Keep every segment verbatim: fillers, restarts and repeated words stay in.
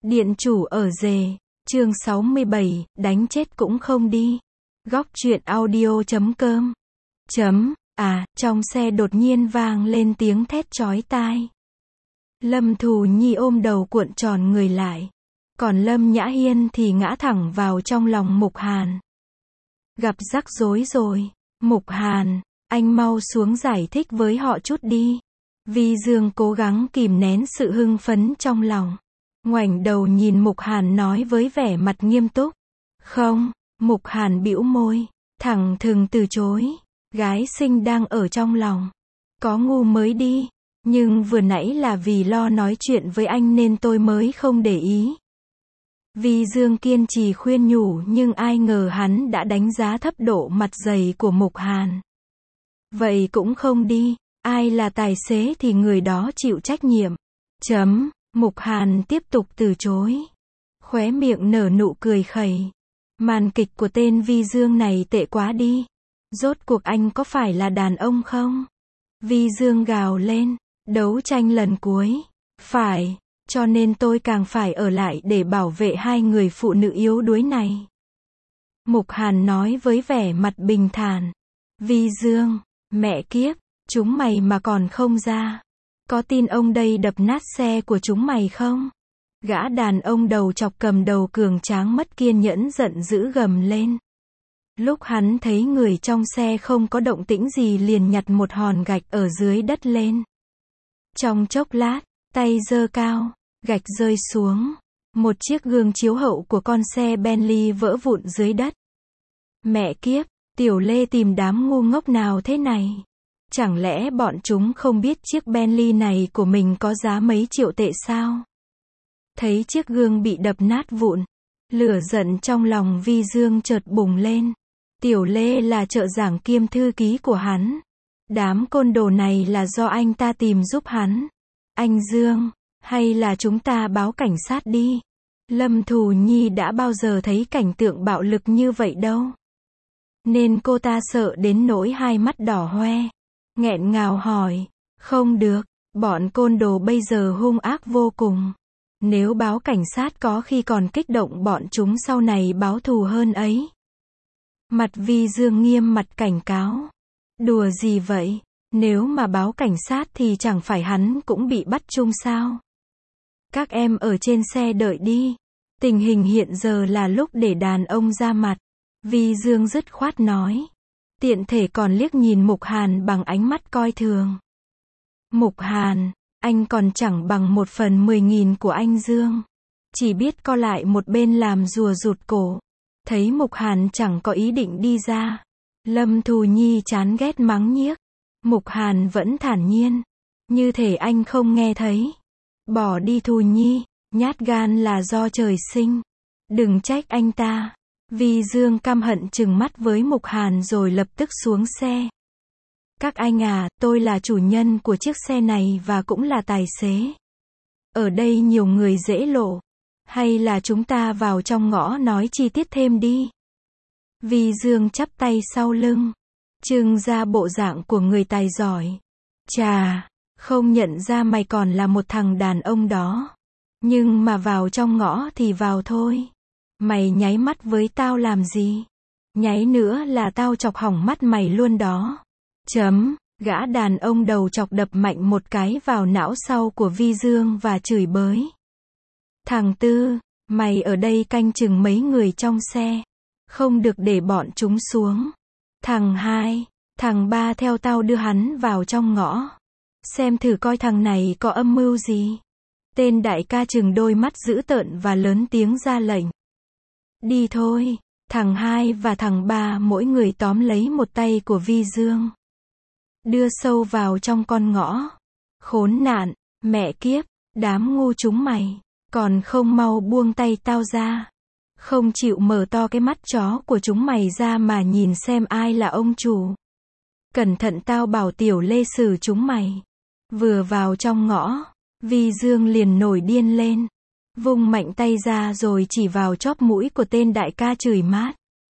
Điện chủ ở rể, chương sáu mươi bảy, đánh chết cũng không đi. Góc truyện audio chấm com. Chấm, à, trong xe đột nhiên vang lên tiếng thét chói tai. Lâm Thù Nhi ôm đầu cuộn tròn người lại. Còn Lâm Nhã Hiên thì ngã thẳng vào trong lòng Mục Hàn. Gặp rắc rối rồi. Mục Hàn, anh mau xuống giải thích với họ chút đi. Vi Dương cố gắng kìm nén sự hưng phấn trong lòng. Ngoảnh đầu nhìn Mục Hàn nói với vẻ mặt nghiêm túc. Không, Mục Hàn bĩu môi, thẳng thừng từ chối. Gái xinh đang ở trong lòng. Có ngu mới đi. Nhưng vừa nãy là vì lo nói chuyện với anh nên tôi mới không để ý. Vi Dương kiên trì khuyên nhủ nhưng ai ngờ hắn đã đánh giá thấp độ mặt dày của Mục Hàn. Vậy cũng không đi, ai là tài xế thì người đó chịu trách nhiệm. Chấm, Mục Hàn tiếp tục từ chối. Khóe miệng nở nụ cười khẩy. Màn kịch của tên Vi Dương này tệ quá đi. Rốt cuộc anh có phải là đàn ông không? Vi Dương gào lên, đấu tranh lần cuối. Phải, cho nên tôi càng phải ở lại để bảo vệ hai người phụ nữ yếu đuối này. Mục Hàn nói với vẻ mặt bình thản. Vi Dương, mẹ kiếp, chúng mày mà còn không ra. Có tin ông đây đập nát xe của chúng mày không? Gã đàn ông đầu chọc cầm đầu cường tráng mất kiên nhẫn giận dữ gầm lên. Lúc hắn thấy người trong xe không có động tĩnh gì liền nhặt một hòn gạch ở dưới đất lên. Trong chốc lát, tay giơ cao, gạch rơi xuống. Một chiếc gương chiếu hậu của con xe Bentley vỡ vụn dưới đất. Mẹ kiếp, Tiểu Lê tìm đám ngu ngốc nào thế này? Chẳng lẽ bọn chúng không biết chiếc Bentley này của mình có giá mấy triệu tệ sao? Thấy chiếc gương bị đập nát vụn, lửa giận trong lòng Vi Dương chợt bùng lên. Tiểu Lê là trợ giảng kiêm thư ký của hắn. Đám côn đồ này là do anh ta tìm giúp hắn. Anh Dương, hay là chúng ta báo cảnh sát đi? Lâm Thù Nhi đã bao giờ thấy cảnh tượng bạo lực như vậy đâu. Nên cô ta sợ đến nỗi hai mắt đỏ hoe. Nghẹn ngào hỏi, không được, bọn côn đồ bây giờ hung ác vô cùng. Nếu báo cảnh sát có khi còn kích động bọn chúng sau này báo thù hơn ấy. Mặt Vi Dương nghiêm mặt cảnh cáo. Đùa gì vậy? Nếu mà báo cảnh sát thì chẳng phải hắn cũng bị bắt chung sao? Các em ở trên xe đợi đi. Tình hình hiện giờ là lúc để đàn ông ra mặt. Vi Dương dứt khoát nói. Tiện thể còn liếc nhìn Mục Hàn bằng ánh mắt coi thường. Mục Hàn, anh còn chẳng bằng một phần mười nghìn của anh Dương. Chỉ biết co lại một bên làm rùa rụt cổ. Thấy Mục Hàn chẳng có ý định đi ra. Lâm Thù Nhi chán ghét mắng nhiếc. Mục Hàn vẫn thản nhiên. Như thể anh không nghe thấy. Bỏ đi Thù Nhi, nhát gan là do trời sinh. Đừng trách anh ta. Vi Dương căm hận trừng mắt với Mục Hàn rồi lập tức xuống xe. Các anh à, tôi là chủ nhân của chiếc xe này và cũng là tài xế. Ở đây nhiều người dễ lộ. Hay là chúng ta vào trong ngõ nói chi tiết thêm đi. Vi Dương chắp tay sau lưng. Trưng ra bộ dạng của người tài giỏi. Chà, không nhận ra mày còn là một thằng đàn ông đó. Nhưng mà vào trong ngõ thì vào thôi. Mày nháy mắt với tao làm gì? Nháy nữa là tao chọc hỏng mắt mày luôn đó. Chấm, gã đàn ông đầu chọc đập mạnh một cái vào não sau của Vi Dương và chửi bới. Thằng Tư, mày ở đây canh chừng mấy người trong xe. Không được để bọn chúng xuống. Thằng Hai, thằng Ba theo tao đưa hắn vào trong ngõ. Xem thử coi thằng này có âm mưu gì. Tên đại ca chừng đôi mắt dữ tợn và lớn tiếng ra lệnh. Đi thôi, thằng Hai và thằng Ba mỗi người tóm lấy một tay của Vi Dương. Đưa sâu vào trong con ngõ. Khốn nạn, mẹ kiếp, đám ngu chúng mày. Còn không mau buông tay tao ra. Không chịu mở to cái mắt chó của chúng mày ra mà nhìn xem ai là ông chủ. Cẩn thận tao bảo Tiểu Lê xử chúng mày. Vừa vào trong ngõ, Vi Dương liền nổi điên lên. Vung mạnh tay ra rồi chỉ vào chóp mũi của tên đại ca chửi mát.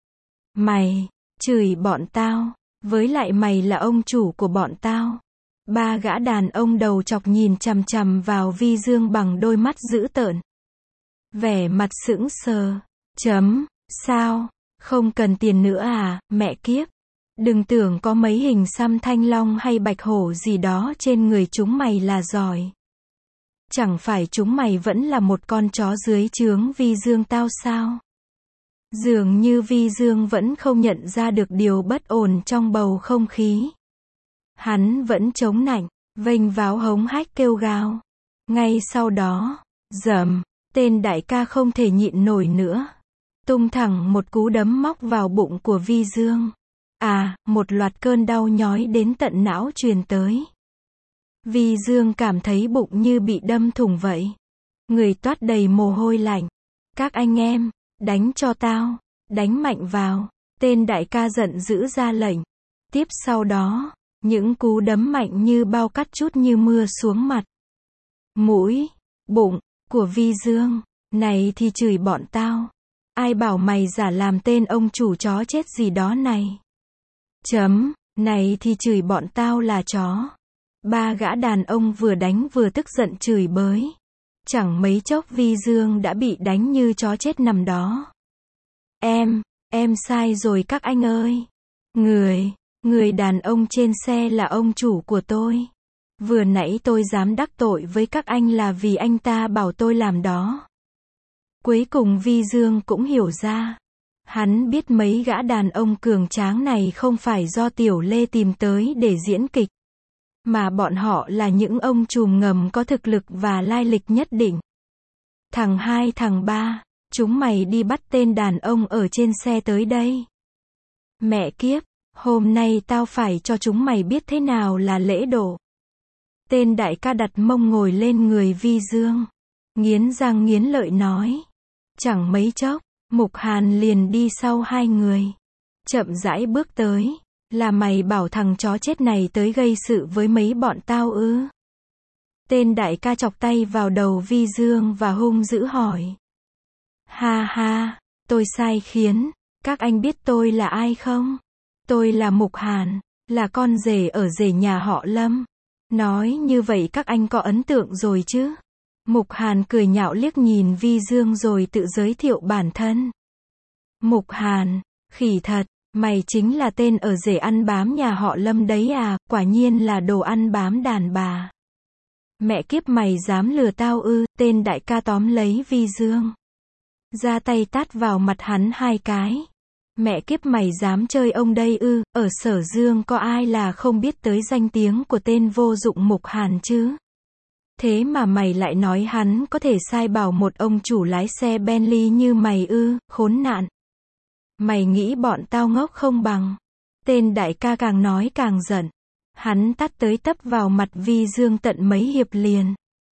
Mày, chửi bọn tao, với lại mày là ông chủ của bọn tao. Ba gã đàn ông đầu chọc nhìn chằm chằm vào Vi Dương bằng đôi mắt dữ tợn. Vẻ mặt sững sờ. Chấm, sao? Không cần tiền nữa à, mẹ kiếp. Đừng tưởng có mấy hình xăm thanh long hay bạch hổ gì đó trên người chúng mày là giỏi. Chẳng phải chúng mày vẫn là một con chó dưới trướng Vi Dương tao sao? Dường như Vi Dương vẫn không nhận ra được điều bất ổn trong bầu không khí. Hắn vẫn chống nạnh, vênh váo hống hách kêu gào. Ngay sau đó, dầm, tên đại ca không thể nhịn nổi nữa. Tung thẳng một cú đấm móc vào bụng của Vi Dương. À, một loạt cơn đau nhói đến tận não truyền tới. Vi Dương cảm thấy bụng như bị đâm thủng vậy. Người toát đầy mồ hôi lạnh. Các anh em, đánh cho tao, đánh mạnh vào. Tên đại ca giận dữ ra lệnh. Tiếp sau đó, những cú đấm mạnh như bao cắt chút như mưa xuống mặt, mũi, bụng của Vi Dương. Này thì chửi bọn tao. Ai bảo mày giả làm tên ông chủ chó chết gì đó này. Chấm, này thì chửi bọn tao là chó. Ba gã đàn ông vừa đánh vừa tức giận chửi bới. Chẳng mấy chốc Vi Dương đã bị đánh như chó chết nằm đó. Em, em sai rồi các anh ơi. Người, người đàn ông trên xe là ông chủ của tôi. Vừa nãy tôi dám đắc tội với các anh là vì anh ta bảo tôi làm đó. Cuối cùng Vi Dương cũng hiểu ra. Hắn biết mấy gã đàn ông cường tráng này không phải do Tiểu Lê tìm tới để diễn kịch, mà bọn họ là những ông trùm ngầm có thực lực và lai lịch nhất định. Thằng hai thằng ba, chúng mày đi bắt tên đàn ông ở trên xe tới đây. Mẹ kiếp, hôm nay tao phải cho chúng mày biết thế nào là lễ độ. Tên đại ca đặt mông ngồi lên người Vi Dương, nghiến răng nghiến lợi nói. Chẳng mấy chốc, Mục Hàn liền đi sau hai người, chậm rãi bước tới. Là mày bảo thằng chó chết này tới gây sự với mấy bọn tao ư? Tên đại ca chọc tay vào đầu Vi Dương và hung dữ hỏi. Ha ha, tôi sai khiến, các anh biết tôi là ai không? Tôi là Mục Hàn, là con rể ở rể nhà họ Lâm. Nói như vậy các anh có ấn tượng rồi chứ? Mục Hàn cười nhạo liếc nhìn Vi Dương rồi tự giới thiệu bản thân. Mục Hàn, khỉ thật, mày chính là tên ở rể ăn bám nhà họ Lâm đấy à, quả nhiên là đồ ăn bám đàn bà. Mẹ kiếp mày dám lừa tao ư? Tên đại ca tóm lấy Vi Dương, ra tay tát vào mặt hắn hai cái. Mẹ kiếp mày dám chơi ông đây ư? Ở Sở Dương có ai là không biết tới danh tiếng của tên vô dụng Mục Hàn chứ? Thế mà mày lại nói hắn có thể sai bảo một ông chủ lái xe Bentley như mày ư? Khốn nạn. Mày nghĩ bọn tao ngốc không bằng. Tên đại ca càng nói càng giận. Hắn tát tới tấp vào mặt Vi Dương tận mấy hiệp liền.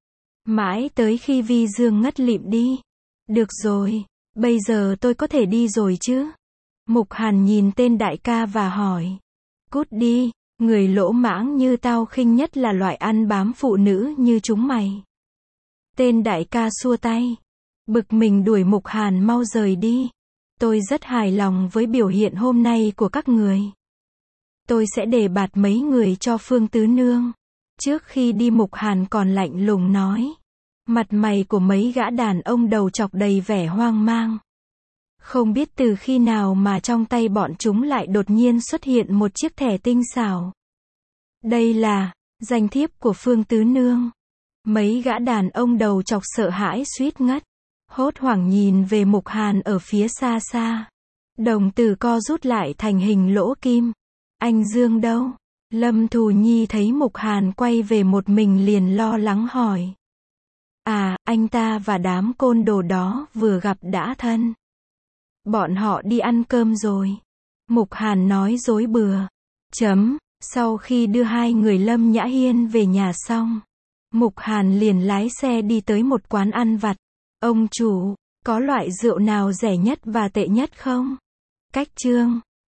Mãi tới khi Vi Dương ngất lịm đi. Được rồi, bây giờ tôi có thể đi rồi chứ? Mục Hàn nhìn tên đại ca và hỏi. Cút đi, người lỗ mãng như tao khinh nhất là loại ăn bám phụ nữ như chúng mày. Tên đại ca xua tay, bực mình đuổi Mục Hàn mau rời đi. Tôi rất hài lòng với biểu hiện hôm nay của các người. Tôi sẽ đề bạt mấy người cho Phương Tứ Nương. Trước khi đi Mục Hàn còn lạnh lùng nói. Mặt mày của mấy gã đàn ông đầu chọc đầy vẻ hoang mang. Không biết từ khi nào mà trong tay bọn chúng lại đột nhiên xuất hiện một chiếc thẻ tinh xảo. Đây là danh thiếp của Phương Tứ Nương. Mấy gã đàn ông đầu chọc sợ hãi suýt ngất. Hốt hoảng nhìn về Mục Hàn ở phía xa xa. Đồng tử co rút lại thành hình lỗ kim. Anh Dương đâu? Lâm Thù Nhi thấy Mục Hàn quay về một mình liền lo lắng hỏi. À, anh ta và đám côn đồ đó vừa gặp đã thân. Bọn họ đi ăn cơm rồi. Mục Hàn nói dối bừa. Chấm, sau khi đưa hai người Lâm Nhã Hiên về nhà xong, Mục Hàn liền lái xe đi tới một quán ăn vặt. Ông chủ, có loại rượu nào rẻ nhất và tệ nhất không? Cách chương